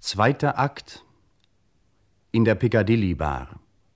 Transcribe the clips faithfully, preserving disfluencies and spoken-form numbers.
Zweiter Akt in der Piccadilly Bar.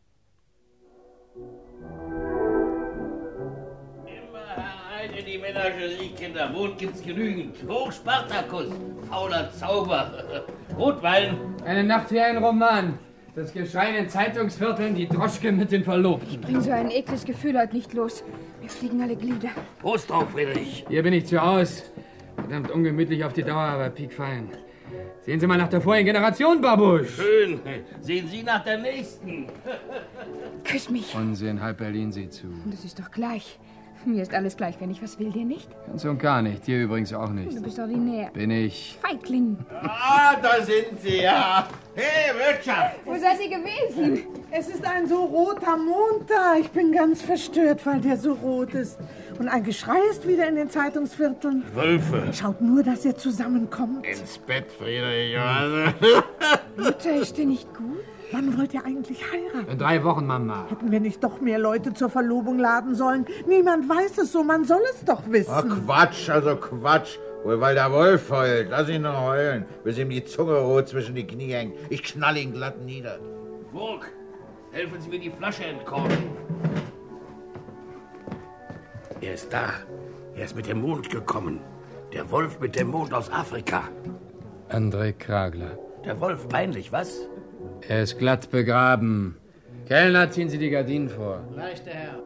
Immer herein in die Menagerie, Kinder. Mond gibt's genügend. Hoch Spartakus, fauler Zauber. Rotwein. Eine Nacht wie ein Roman. Das Geschrei in den Zeitungsvierteln, die Droschke mit den Verlobten. Ich bring so ein ekles Gefühl heute nicht los. Mir fliegen alle Glieder. Prost drauf, Friedrich. Hier bin ich zu Haus. Verdammt ungemütlich auf die Dauer, aber piekfein. Sehen Sie mal nach der vorigen Generation, Babusch. Schön. Sehen Sie nach der nächsten. Küss mich. Unsinn, halb Berlin sieht zu. Das ist doch gleich. Mir ist alles gleich, wenn ich was will, dir nicht? Ganz und gar nicht. Dir übrigens auch nicht. Du bist ordinär. Bin ich. Feigling. Ah, da sind Sie ja. Hey, Wirtschaft. Wo seid ihr gewesen? Es ist ein so roter Mond da. Ich bin ganz verstört, weil der so rot ist. Und ein Geschrei ist wieder in den Zeitungsvierteln. Wölfe. Schaut nur, dass ihr zusammenkommt. Ins Bett, Friedrich. Mutter, ist dir nicht gut? Wann wollt ihr eigentlich heiraten? In drei Wochen, Mama. Hätten wir nicht doch mehr Leute zur Verlobung laden sollen? Niemand weiß es so, man soll es doch wissen. Ach, Quatsch, also Quatsch. Wohl, weil der Wolf heult. Lass ihn noch heulen, bis ihm die Zunge rot zwischen die Knie hängt. Ich knall ihn glatt nieder. Burg, helfen Sie mir die Flasche entkorken. Er ist da. Er ist mit dem Mond gekommen. Der Wolf mit dem Mond aus Afrika. André Kragler. Der Wolf, peinlich, was? Er ist glatt begraben. Kellner, ziehen Sie die Gardinen vor. Gleich, der Herr.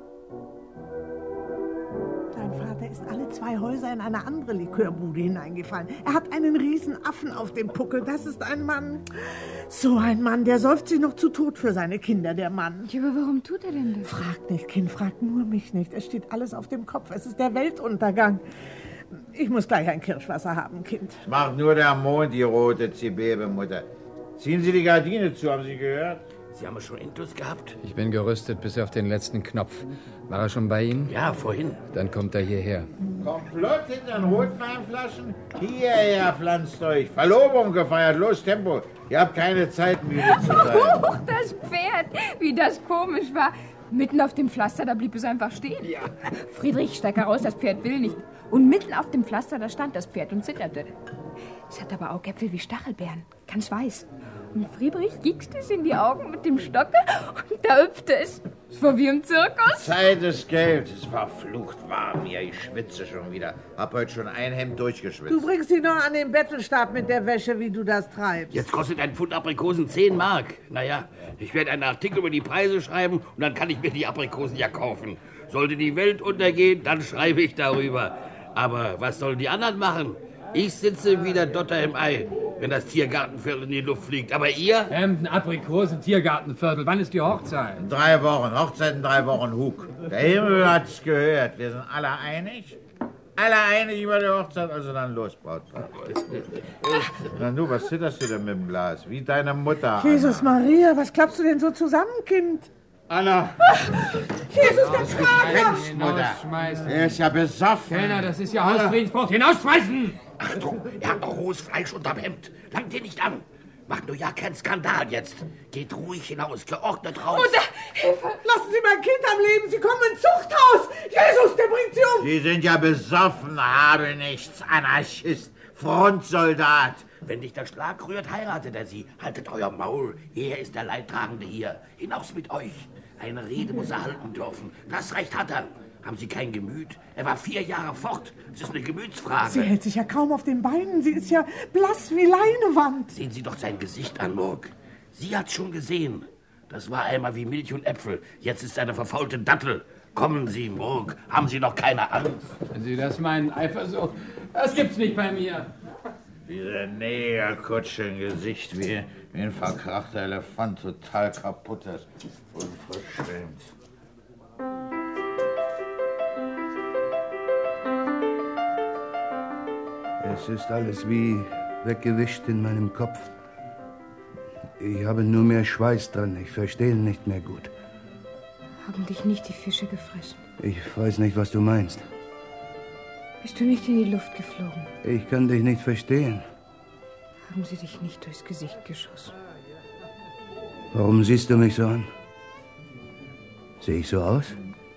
Dein Vater ist alle zwei Häuser in eine andere Likörbude hineingefallen. Er hat einen riesen Affen auf dem Puckel. Das ist ein Mann. So ein Mann, der säuft sich noch zu Tod für seine Kinder, der Mann. Ja, aber warum tut er denn das? Frag nicht, Kind, frag nur mich nicht. Es steht alles auf dem Kopf. Es ist der Weltuntergang. Ich muss gleich ein Kirschwasser haben, Kind. Es macht nur der Mond, die rote Zibebemutter. Ziehen Sie die Gardine zu, haben Sie gehört? Sie haben schon Intus gehabt? Ich bin gerüstet bis auf den letzten Knopf. War er schon bei Ihnen? Ja, vorhin. Dann kommt er hierher. Komplott in den Rotweinflaschen? Hierher, pflanzt euch. Verlobung gefeiert, los, Tempo. Ihr habt keine Zeit, müde zu sein. Huch, das Pferd. Wie das komisch war. Mitten auf dem Pflaster, da blieb es einfach stehen. Ja. Friedrich, steig heraus, das Pferd will nicht. Und mitten auf dem Pflaster, da stand das Pferd und zitterte. Es hat aber Augäpfel wie Stachelbeeren, ganz weiß. Und Friedrich gickste es in die Augen mit dem Stocke und da hüpfte es. Es war wie im Zirkus. Zeit ist Geld. Es war verflucht warm hier. Ich schwitze schon wieder. Hab heute schon ein Hemd durchgeschwitzt. Du bringst ihn noch an den Bettelstab mit der Wäsche, wie du das treibst. Jetzt kostet ein Pfund Aprikosen zehn Mark. Naja, ich werde einen Artikel über die Preise schreiben und dann kann ich mir die Aprikosen ja kaufen. Sollte die Welt untergehen, dann schreibe ich darüber. Aber was sollen die anderen machen? Ich sitze wie der Dotter im Ei, wenn das Tiergartenviertel in die Luft fliegt. Aber ihr? Hemden, Aprikosen, Tiergartenviertel. Wann ist die Hochzeit? In drei Wochen. Hochzeit in drei Wochen, Hug. Der Himmel hat's gehört. Wir sind alle einig. Alle einig über die Hochzeit. Also dann los, Brautpaar. Na du, was zitterst du denn mit dem Glas? Wie deine Mutter, Anna. Jesus Maria, was klappst du denn so zusammen, Kind? Anna. Jesus, der Kragler! Hinausschmeißen. Er ist ja besoffen. Kellner, das ist ja Hausfriedensbruch. Hinausschmeißen! Achtung, er hat noch rohes Fleisch unterm Hemd. Langt dir nicht an. Macht nur ja keinen Skandal jetzt. Geht ruhig hinaus, geordnet raus. Mutter, Hilfe! Lassen Sie mein Kind am Leben, Sie kommen ins Zuchthaus! Jesus, der bringt Sie um! Sie sind ja besoffen, habe nichts, Anarchist, Frontsoldat. Wenn dich der Schlag rührt, heiratet er sie. Haltet euer Maul. Er ist der Leidtragende hier. Hinaus mit euch. Eine Rede muss er halten dürfen. Das Recht hat er. Haben Sie kein Gemüt? Er war vier Jahre fort. Es ist eine Gemütsfrage. Sie hält sich ja kaum auf den Beinen. Sie ist ja blass wie Leinewand. Sehen Sie doch sein Gesicht an, Murk. Sie hat's schon gesehen. Das war einmal wie Milch und Äpfel. Jetzt ist er eine verfaulte Dattel. Kommen Sie, Murk. Haben Sie doch keine Angst. Wenn Sie das meinen, Eifersucht, das gibt's nicht bei mir. Diese Negerkutsche im Gesicht wie, wie ein verkrachter Elefant, total kaputt ist. Unverschämt. Es ist alles wie weggewischt in meinem Kopf. Ich habe nur mehr Schweiß dran. Ich verstehe ihn nicht mehr gut. Haben dich nicht die Fische gefressen? Ich weiß nicht, was du meinst. Bist du nicht in die Luft geflogen? Ich kann dich nicht verstehen. Haben sie dich nicht durchs Gesicht geschossen? Warum siehst du mich so an? Sehe ich so aus?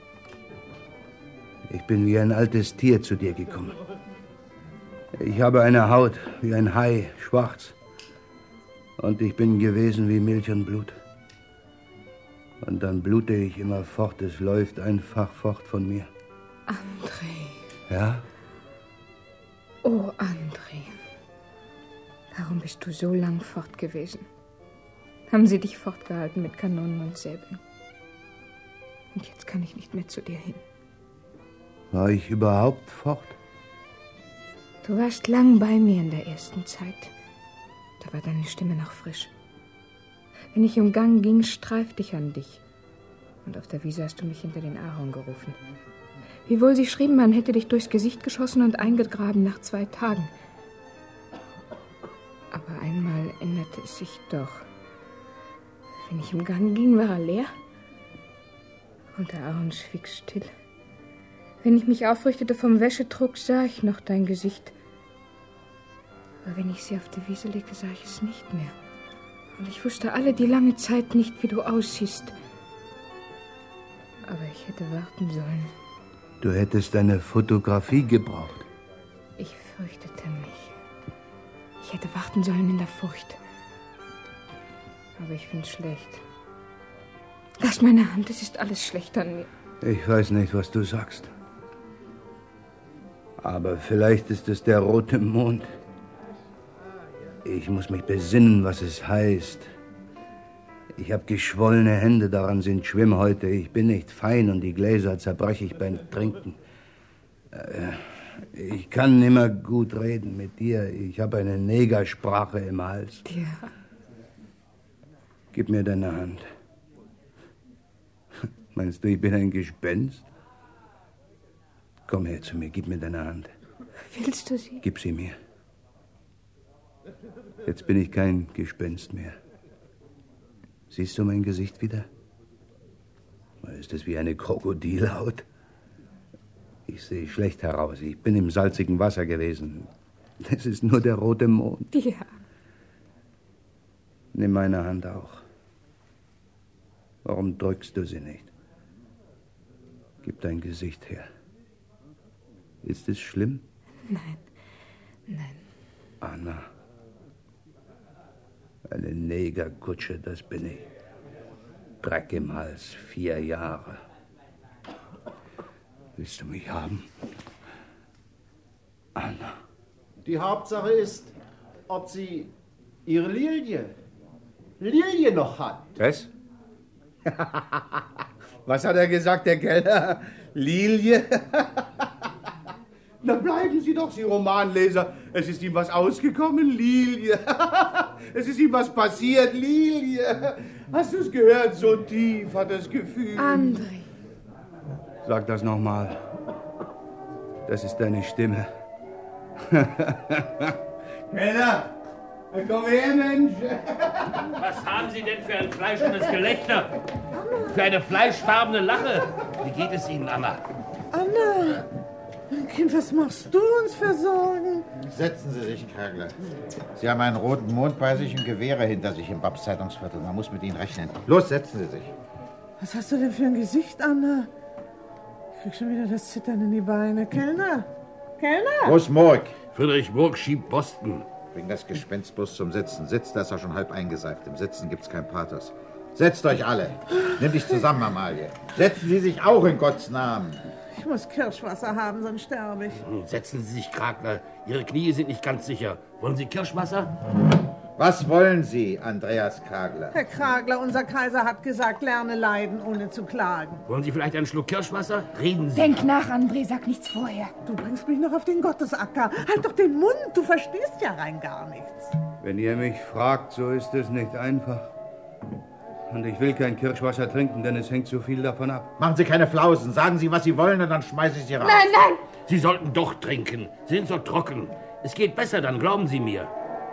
Ich bin wie ein altes Tier zu dir gekommen. Ich habe eine Haut wie ein Hai, schwarz. Und ich bin gewesen wie Milch und Blut. Und dann blute ich immer fort, es läuft einfach fort von mir. André. Ja? Oh, André. Warum bist du so lang fort gewesen? Haben sie dich fortgehalten mit Kanonen und Säbeln? Und jetzt kann ich nicht mehr zu dir hin. War ich überhaupt fort? Du warst lang bei mir in der ersten Zeit. Da war deine Stimme noch frisch. Wenn ich im Gang ging, streifte ich an dich. Und auf der Wiese hast du mich hinter den Ahorn gerufen. Wiewohl sie schrieben, man hätte dich durchs Gesicht geschossen und eingegraben nach zwei Tagen. Aber einmal änderte es sich doch. Wenn ich im Gang ging, war er leer. Und der Ahorn schwieg still. Wenn ich mich aufrichtete vom Wäschetrog, sah ich noch dein Gesicht. Aber wenn ich sie auf die Wiese legte, sah ich es nicht mehr. Und ich wusste alle die lange Zeit nicht, wie du aussiehst. Aber ich hätte warten sollen. Du hättest eine Fotografie gebraucht. Ich fürchtete mich. Ich hätte warten sollen in der Furcht. Aber ich bin schlecht. Lass meine Hand, es ist alles schlecht an mir. Ich weiß nicht, was du sagst. Aber vielleicht ist es der rote Mond. Ich muss mich besinnen, was es heißt. Ich habe geschwollene Hände, daran sind Schwimmhäute. Ich bin nicht fein und die Gläser zerbreche ich beim Trinken. Ich kann nimmer gut reden mit dir. Ich habe eine Negersprache im Hals. Ja. Gib mir deine Hand. Meinst du, ich bin ein Gespenst? Komm her zu mir, gib mir deine Hand. Willst du sie? Gib sie mir. Jetzt bin ich kein Gespenst mehr. Siehst du mein Gesicht wieder? Ist es wie eine Krokodilhaut? Ich sehe schlecht heraus. Ich bin im salzigen Wasser gewesen. Es ist nur der rote Mond. Ja. Nimm meine Hand auch. Warum drückst du sie nicht? Gib dein Gesicht her. Ist es schlimm? Nein, nein. Anna. Eine Negerkutsche, das bin ich. Dreck im Hals, vier Jahre. Willst du mich haben? Anna. Die Hauptsache ist, ob sie ihre Lilie, Lilie noch hat. Was? Was hat er gesagt, der Kellner? Lilie? Na bleiben Sie doch, Sie Romanleser. Es ist ihm was ausgekommen, Lilie. Es ist ihm was passiert, Lilie. Hast du es gehört? So tief hat das Gefühl. André. Sag das nochmal. Das ist deine Stimme. Kellner, komm her, Mensch. Was haben Sie denn für ein fleischendes Gelächter? Für eine fleischfarbene Lache? Wie geht es Ihnen, Anna? Anna, Kind, was machst du uns für Sorgen? Setzen Sie sich, Kragler. Sie haben einen roten Mond bei sich und Gewehre hinter sich im Babs Zeitungsviertel. Man muss mit Ihnen rechnen. Los, setzen Sie sich. Was hast du denn für ein Gesicht, Anna? Ich krieg schon wieder das Zittern in die Beine. Kellner? Kellner? Wo ist Murk? Friedrich Murk schiebt Boston. Bring das Gespenst bloß zum Sitzen. Sitzt, da ist er schon halb eingeseift. Im Sitzen gibt's kein Pathos. Setzt euch alle. Nimm dich zusammen, Amalie. Setzen Sie sich auch in Gottes Namen. Ich muss Kirschwasser haben, sonst sterbe ich. Setzen Sie sich, Kragler. Ihre Knie sind nicht ganz sicher. Wollen Sie Kirschwasser? Was wollen Sie, Andreas Kragler? Herr Kragler, unser Kaiser hat gesagt, lerne leiden, ohne zu klagen. Wollen Sie vielleicht einen Schluck Kirschwasser? Reden Sie. Denk nach, André, sag nichts vorher. Du bringst mich noch auf den Gottesacker. Halt doch den Mund, du verstehst ja rein gar nichts. Wenn ihr mich fragt, so ist es nicht einfach. Und ich will kein Kirschwasser trinken, denn es hängt so viel davon ab. Machen Sie keine Flausen. Sagen Sie, was Sie wollen, und dann schmeiße ich Sie raus. Nein, nein! Sie sollten doch trinken. Sie sind so trocken. Es geht besser dann, glauben Sie mir.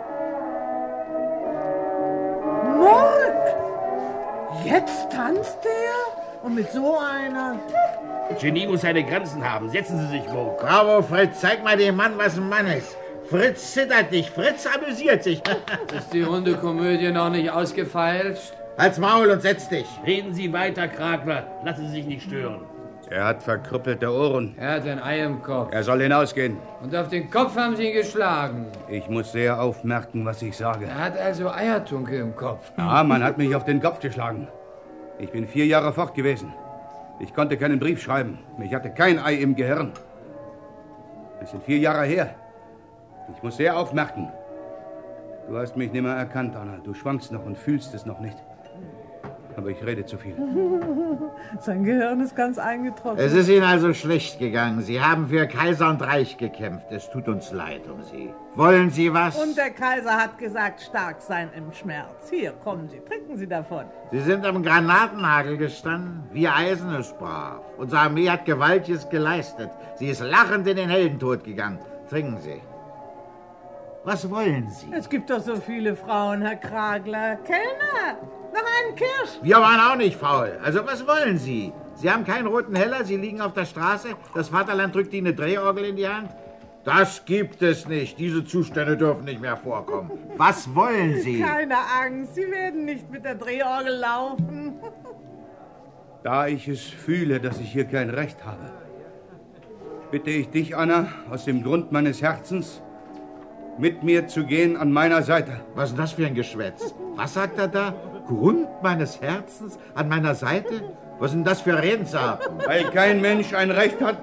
Murk! Jetzt tanzt der? Und mit so einer? Genie muss seine Grenzen haben. Setzen Sie sich, Murk. Bravo, Fritz. Zeig mal dem Mann, was ein Mann ist. Fritz zittert nicht. Fritz amüsiert sich. Ist die runde Komödie noch nicht ausgefeilscht? Halt's Maul und setz dich. Reden Sie weiter, Kragler. Lassen Sie sich nicht stören. Er hat verkrüppelte Ohren. Er hat ein Ei im Kopf. Er soll hinausgehen. Und auf den Kopf haben Sie ihn geschlagen. Ich muss sehr aufmerken, was ich sage. Er hat also Eiertunke im Kopf. Ja, man hat mich auf den Kopf geschlagen. Ich bin vier Jahre fort gewesen. Ich konnte keinen Brief schreiben. Ich hatte kein Ei im Gehirn. Es sind vier Jahre her. Ich muss sehr aufmerken. Du hast mich nicht mehr erkannt, Anna. Du schwankst noch und fühlst es noch nicht. Aber ich rede zu viel. Sein Gehirn ist ganz eingetrocknet. Es ist Ihnen also schlecht gegangen. Sie haben für Kaiser und Reich gekämpft. Es tut uns leid um Sie. Wollen Sie was? Und der Kaiser hat gesagt, stark sein im Schmerz. Hier, kommen Sie, trinken Sie davon. Sie sind am Granatennagel gestanden. Wie Eisen ist brav. Unsere Armee hat Gewaltiges geleistet. Sie ist lachend in den Heldentod gegangen. Trinken Sie. Was wollen Sie? Es gibt doch so viele Frauen, Herr Kragler. Kellner, noch einen Kirsch. Wir waren auch nicht faul. Also was wollen Sie? Sie haben keinen roten Heller, Sie liegen auf der Straße, das Vaterland drückt Ihnen eine Drehorgel in die Hand? Das gibt es nicht. Diese Zustände dürfen nicht mehr vorkommen. Was wollen Sie? Keine Angst, Sie werden nicht mit der Drehorgel laufen. Da ich es fühle, dass ich hier kein Recht habe, bitte ich dich, Anna, aus dem Grund meines Herzens, mit mir zu gehen an meiner Seite. Was ist denn das für ein Geschwätz? Was sagt er da? Grund meines Herzens? An meiner Seite? Was sind das für Redensarten? Weil kein Mensch ein Recht hat.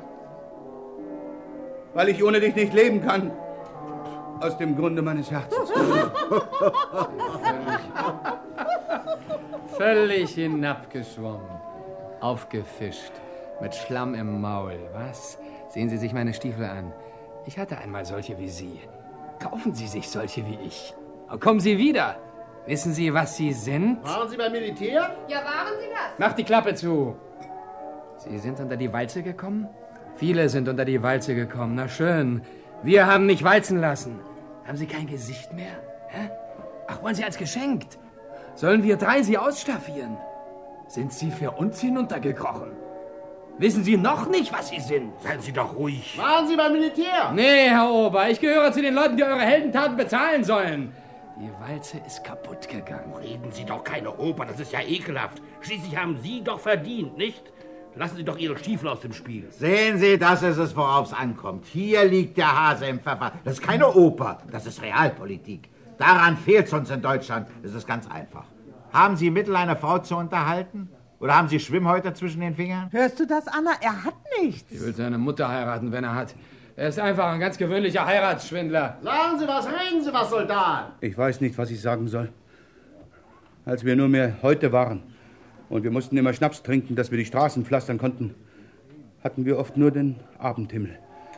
Weil ich ohne dich nicht leben kann. Aus dem Grunde meines Herzens. Völlig hinabgeschwommen. Aufgefischt. Mit Schlamm im Maul. Was? Sehen Sie sich meine Stiefel an. Ich hatte einmal solche wie Sie. Kaufen Sie sich solche wie ich. Kommen Sie wieder. Wissen Sie, was Sie sind? Waren Sie beim Militär? Ja, waren Sie das? Mach die Klappe zu. Sie sind unter die Walze gekommen? Viele sind unter die Walze gekommen. Na schön. Wir haben mich walzen lassen. Haben Sie kein Gesicht mehr? Hä? Ach, wollen Sie als geschenkt? Sollen wir drei Sie ausstaffieren? Sind Sie für uns hinuntergekrochen? Wissen Sie noch nicht, was Sie sind? Seien Sie doch ruhig. Waren Sie beim Militär? Nee, Herr Ober, ich gehöre zu den Leuten, die eure Heldentaten bezahlen sollen. Die Walze ist kaputt gegangen. Reden Sie doch keine Oper, das ist ja ekelhaft. Schließlich haben Sie doch verdient, nicht? Lassen Sie doch Ihre Stiefel aus dem Spiel. Sehen Sie, das ist es, worauf es ankommt. Hier liegt der Hase im Pfeffer. Das ist keine Oper, das ist Realpolitik. Daran fehlt es uns in Deutschland. Es ist ganz einfach. Haben Sie Mittel, eine Frau zu unterhalten? Oder haben Sie Schwimmhäute zwischen den Fingern? Hörst du das, Anna? Er hat nichts. Ich will seine Mutter heiraten, wenn er hat. Er ist einfach ein ganz gewöhnlicher Heiratsschwindler. Sagen Sie was, reden Sie was, Soldat. Ich weiß nicht, was ich sagen soll. Als wir nur mehr heute waren und wir mussten immer Schnaps trinken, dass wir die Straßen pflastern konnten, hatten wir oft nur den Abendhimmel.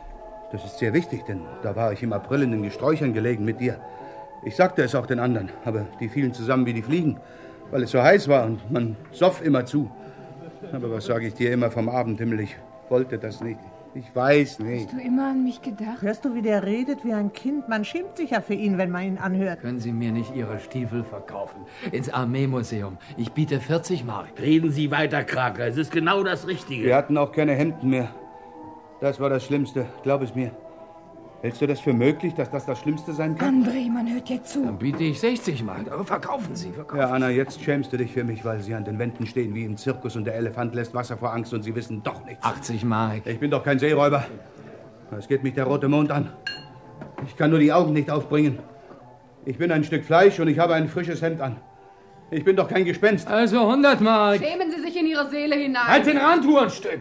Das ist sehr wichtig, denn da war ich im April in den Gesträuchern gelegen mit dir. Ich sagte es auch den anderen, aber die fielen zusammen wie die Fliegen, weil es so heiß war und man soff immer zu. Aber was sage ich dir immer vom Abendhimmel? Ich wollte das nicht. Ich weiß nicht. Hast du immer an mich gedacht? Hörst du, wie der redet wie ein Kind? Man schämt sich ja für ihn, wenn man ihn anhört. Können Sie mir nicht Ihre Stiefel verkaufen? Ins Armeemuseum. Ich biete vierzig Mark. Reden Sie weiter, Kragler. Es ist genau das Richtige. Wir hatten auch keine Hemden mehr. Das war das Schlimmste, glaub es mir. Hältst du das für möglich, dass das das Schlimmste sein kann? André, man hört dir zu. Dann biete ich sechzig Mark. Aber verkaufen Sie, verkaufen Ja, Anna, jetzt schämst du dich für mich, weil sie an den Wänden stehen wie im Zirkus und der Elefant lässt Wasser vor Angst und sie wissen doch nichts. achtzig Mark. Ich bin doch kein Seeräuber. Es geht mich der rote Mond an. Ich kann nur die Augen nicht aufbringen. Ich bin ein Stück Fleisch und ich habe ein frisches Hemd an. Ich bin doch kein Gespenst. Also hundert Mark. Schämen Sie sich in Ihre Seele hinein. Halt den Rand, Hurenstück.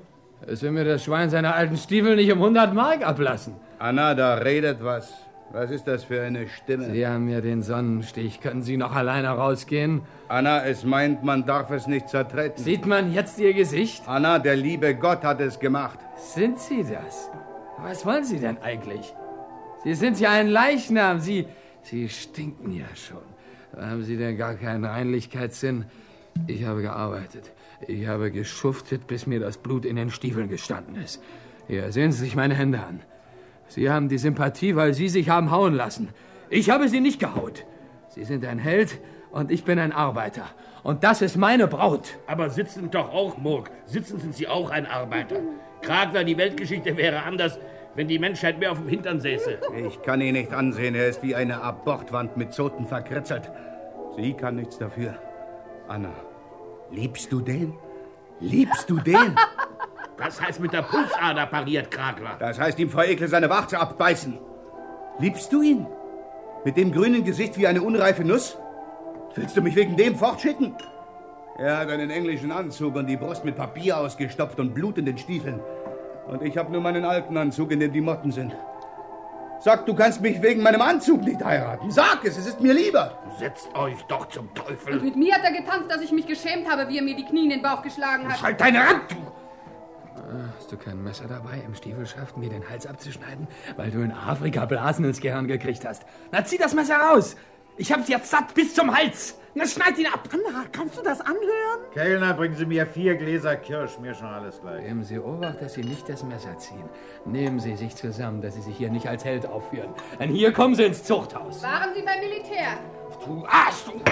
Es will mir das Schwein seine alten Stiefel nicht um hundert Mark ablassen. Anna, da redet was. Was ist das für eine Stimme? Sie haben mir den Sonnenstich. Können Sie noch alleine rausgehen? Anna, es meint, man darf es nicht zertreten. Sieht man jetzt Ihr Gesicht? Anna, der liebe Gott hat es gemacht. Sind Sie das? Was wollen Sie denn eigentlich? Sie sind ja ein Leichnam. Sie, Sie stinken ja schon. Haben Sie denn gar keinen Reinlichkeitssinn? Ich habe gearbeitet. Ich habe geschuftet, bis mir das Blut in den Stiefeln gestanden ist. Hier, sehen Sie sich meine Hände an. Sie haben die Sympathie, weil Sie sich haben hauen lassen. Ich habe Sie nicht gehaut. Sie sind ein Held und ich bin ein Arbeiter. Und das ist meine Braut. Aber sitzen doch auch, Murk. Sitzen sind Sie auch ein Arbeiter. Kragler, die Weltgeschichte wäre anders, wenn die Menschheit mehr auf dem Hintern säße. Ich kann ihn nicht ansehen. Er ist wie eine Abortwand mit Zoten verkritzelt. Sie kann nichts dafür. Anna, liebst du den? Liebst du den? Das heißt mit der Pulsader, pariert Kragler. Das heißt ihm vor Ekel seine Warze abbeißen. Liebst du ihn? Mit dem grünen Gesicht wie eine unreife Nuss? Willst du mich wegen dem fortschicken? Er hat einen englischen Anzug und die Brust mit Papier ausgestopft und Blut in den Stiefeln. Und ich habe nur meinen alten Anzug, in dem die Motten sind. Sag, du kannst mich wegen meinem Anzug nicht heiraten. Sag es, es ist mir lieber. Setzt euch doch zum Teufel. Und mit mir hat er getanzt, dass ich mich geschämt habe, wie er mir die Knie in den Bauch geschlagen hat. Halt deine Hand, du! Hast du kein Messer dabei im Stiefelschaft, mir den Hals abzuschneiden, weil du in Afrika Blasen ins Gehirn gekriegt hast? Na, zieh das Messer raus! Ich hab's jetzt satt bis zum Hals! Na, schneid ihn ab! Anna, kannst du das anhören? Kellner, bringen Sie mir vier Gläser Kirsch, mir schon alles gleich. Geben Sie Obacht, dass Sie nicht das Messer ziehen. Nehmen Sie sich zusammen, dass Sie sich hier nicht als Held aufführen. Denn hier kommen Sie ins Zuchthaus. Waren Sie beim Militär? Du Arsch, du!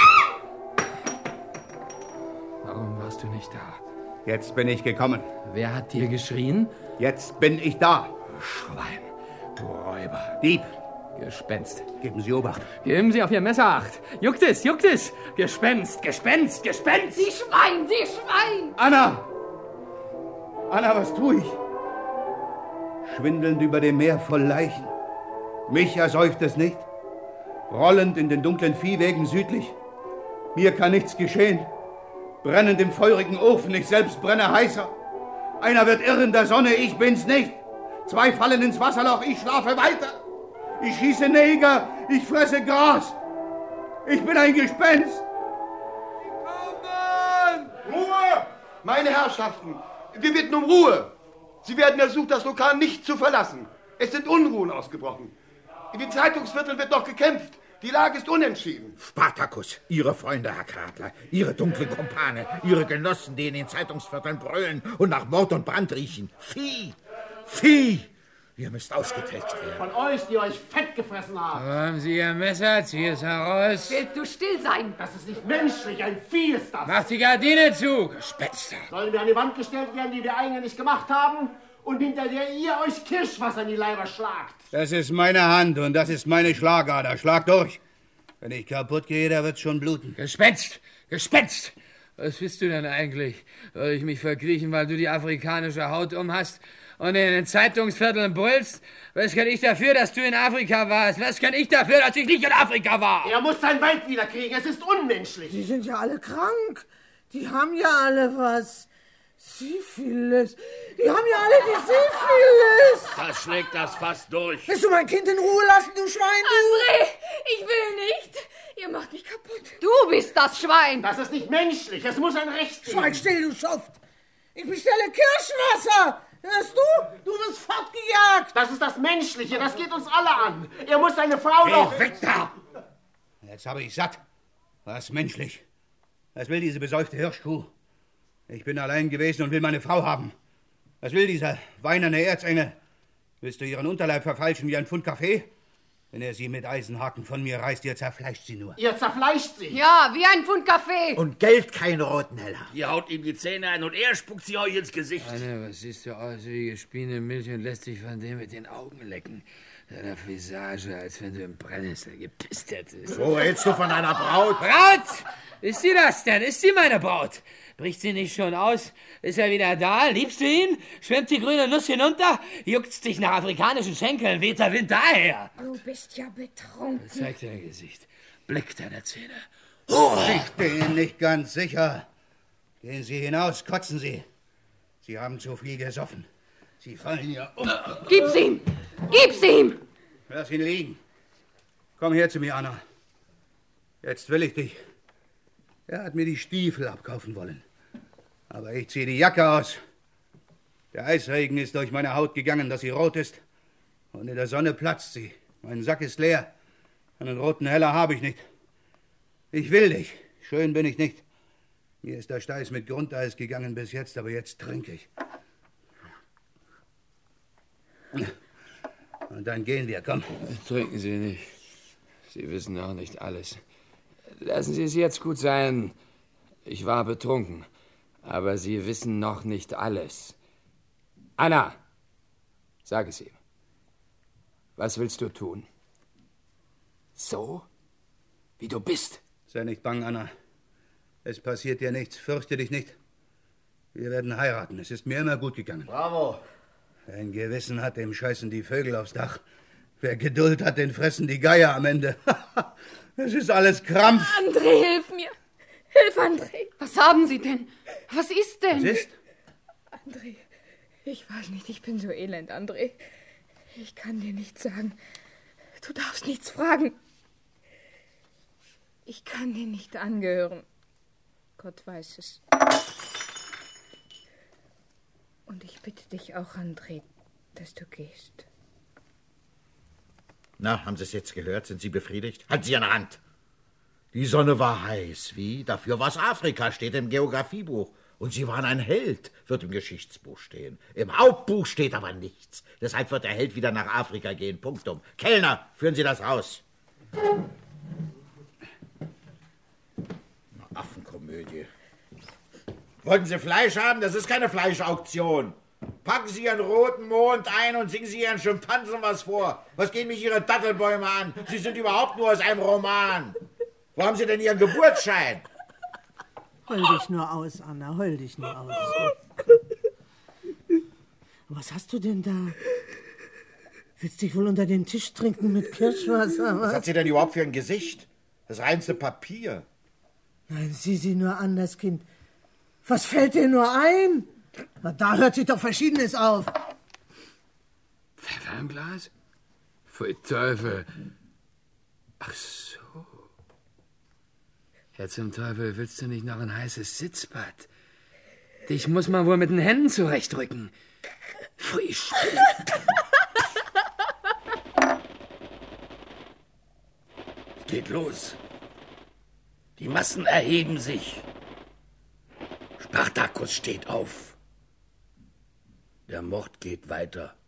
Warum warst du nicht da? Jetzt bin ich gekommen. Wer hat dir geschrien? Jetzt bin ich da. Schwein, du Räuber. Dieb. Gespenst. Geben Sie Obacht. Geben Sie auf Ihr Messer Acht. Juckt es, juckt es. Gespenst, Gespenst, Gespenst. Sie Schwein, Sie Schwein! Anna! Anna, was tue ich? Schwindelnd über dem Meer voll Leichen. Mich ersäuft es nicht. Rollend in den dunklen Viehwegen südlich. Mir kann nichts geschehen. Brennend im feurigen Ofen, ich selbst brenne heißer. Einer wird irren der Sonne, ich bin's nicht. Zwei fallen ins Wasserloch, ich schlafe weiter. Ich schieße Neger, ich fresse Gras. Ich bin ein Gespenst. Kommen! Ruhe! Meine Herrschaften, wir bitten um Ruhe. Sie werden ersucht, das Lokal nicht zu verlassen. Es sind Unruhen ausgebrochen. In den Zeitungsvierteln wird noch gekämpft. Die Lage ist unentschieden. Spartacus, Ihre Freunde, Herr Kradler, Ihre dunklen Kumpane, Ihre Genossen, die in den Zeitungsvierteln brüllen und nach Mord und Brand riechen. Vieh! Vieh! Ihr müsst ausgetilgt werden. Von euch, die euch fett gefressen haben. Haben Sie Ihr Messer? Zieh es heraus. Willst du still sein? Das ist nicht menschlich, ein Vieh ist das. Mach die Gardine zu, Gespenster. Sollen wir an die Wand gestellt werden, die wir eigentlich gemacht haben? Und hinter der ihr euch Kirschwasser in die Leiber schlagt. Das ist meine Hand und das ist meine Schlagader. Schlag durch. Wenn ich kaputt gehe, da wird's schon bluten. Gespenst! Gespenst! Was bist du denn eigentlich? Soll ich mich verkriechen, weil du die afrikanische Haut um hast und in den Zeitungsvierteln brüllst? Was kann ich dafür, dass du in Afrika warst? Was kann ich dafür, dass ich nicht in Afrika war? Er muss sein Weib wiederkriegen. Es ist unmenschlich. Die sind ja alle krank. Die haben ja alle was. Syphilis. Die haben ja alle die Syphilis. Das schlägt das fast durch. Willst du mein Kind in Ruhe lassen, du Schwein? André, ich will nicht. Ihr macht mich kaputt. Du bist das Schwein. Das ist nicht menschlich. Es muss ein Recht geben. Schweig still, du Schuft. Ich bestelle Kirschwasser. Hörst du? Du wirst fortgejagt. Das ist das Menschliche. Das geht uns alle an. Er muss seine Frau doch... Geh weg da! Jetzt habe ich satt. Was menschlich. Was will diese besäufte Hirschkuh? Ich bin allein gewesen und will meine Frau haben. Was will dieser weinende Erzengel? Willst du ihren Unterleib verfalschen wie ein Pfund Kaffee? Wenn er sie mit Eisenhaken von mir reißt, ihr zerfleischt sie nur. Ihr zerfleischt sie. Ja, wie ein Pfund Kaffee. Und Geld keine roten Heller. Ihr haut ihm die Zähne ein und er spuckt sie euch ins Gesicht. Anne, was siehst du aus wie gespielte Milch und lässt dich von dem mit den Augen lecken? Deiner Visage, als wenn du im Brennnessel gepisst hättest. So redest du von einer Braut? Braut! Ist sie das denn? Ist sie meine Braut? Bricht sie nicht schon aus? Ist er wieder da? Liebst du ihn? Schwimmt die grüne Nuss hinunter? Juckt's dich nach afrikanischen Schenkeln? Weht der Wind daher? Du bist ja betrunken. Zeig dein Gesicht. Blick deiner Zähne. Ich bin nicht ganz sicher. Gehen Sie hinaus, kotzen Sie. Sie haben zu viel gesoffen. Sie fallen ja um. Gib's ihm! Gib's ihm! Lass ihn liegen. Komm her zu mir, Anna. Jetzt will ich dich. Er hat mir die Stiefel abkaufen wollen. Aber ich ziehe die Jacke aus. Der Eisregen ist durch meine Haut gegangen, dass sie rot ist. Und in der Sonne platzt sie. Mein Sack ist leer. Einen roten Heller habe ich nicht. Ich will dich. Schön bin ich nicht. Mir ist der Steiß mit Grundeis gegangen bis jetzt, aber jetzt trinke ich. Und dann gehen wir, komm. Trinken Sie nicht. Sie wissen auch nicht alles. Lassen Sie es jetzt gut sein. Ich war betrunken. Aber Sie wissen noch nicht alles. Anna, sag es ihm. Was willst du tun? So, wie du bist. Sei nicht bang, Anna. Es passiert dir nichts. Fürchte dich nicht. Wir werden heiraten. Es ist mir immer gut gegangen. Bravo. Wer ein Gewissen hat, dem scheißen die Vögel aufs Dach. Wer Geduld hat, den fressen die Geier am Ende. Es ist alles Krampf. André, hilf mir. Hilf, André. Was haben Sie denn? Was ist denn? Was ist? André, ich weiß nicht, ich bin so elend, André. Ich kann dir nichts sagen. Du darfst nichts fragen. Ich kann dir nicht angehören. Gott weiß es. Und ich bitte dich auch, André, dass du gehst. Na, haben Sie es jetzt gehört? Sind Sie befriedigt? Halten Sie eine Hand. Die Sonne war heiß. Wie? Dafür war es Afrika, steht im Geografiebuch. Und Sie waren ein Held, wird im Geschichtsbuch stehen. Im Hauptbuch steht aber nichts. Deshalb wird der Held wieder nach Afrika gehen. Punktum. Kellner, führen Sie das raus. Na, Affenkomödie. Wollten Sie Fleisch haben? Das ist keine Fleischauktion. Packen Sie Ihren roten Mond ein und singen Sie Ihren Schimpansen was vor. Was gehen mich Ihre Dattelbäume an? Sie sind überhaupt nur aus einem Roman. Wo haben Sie denn Ihren Geburtsschein? Heul dich nur aus, Anna, heul dich nur aus. Was hast du denn da? Willst dich wohl unter den Tisch trinken mit Kirschwasser? Was, was hat sie denn überhaupt für ein Gesicht? Das reinste Papier. Nein, sieh sie nur an, das Kind. Was fällt dir nur ein? Na, da hört sich doch Verschiedenes auf. Pfeffer im Glas? Pfui Teufel. Ach so. Ja, zum Teufel, willst du nicht noch ein heißes Sitzbad? Dich muss man wohl mit den Händen zurechtrücken. Pfui, still. Geht los. Die Massen erheben sich. Spartacus steht auf. Der Mord geht weiter.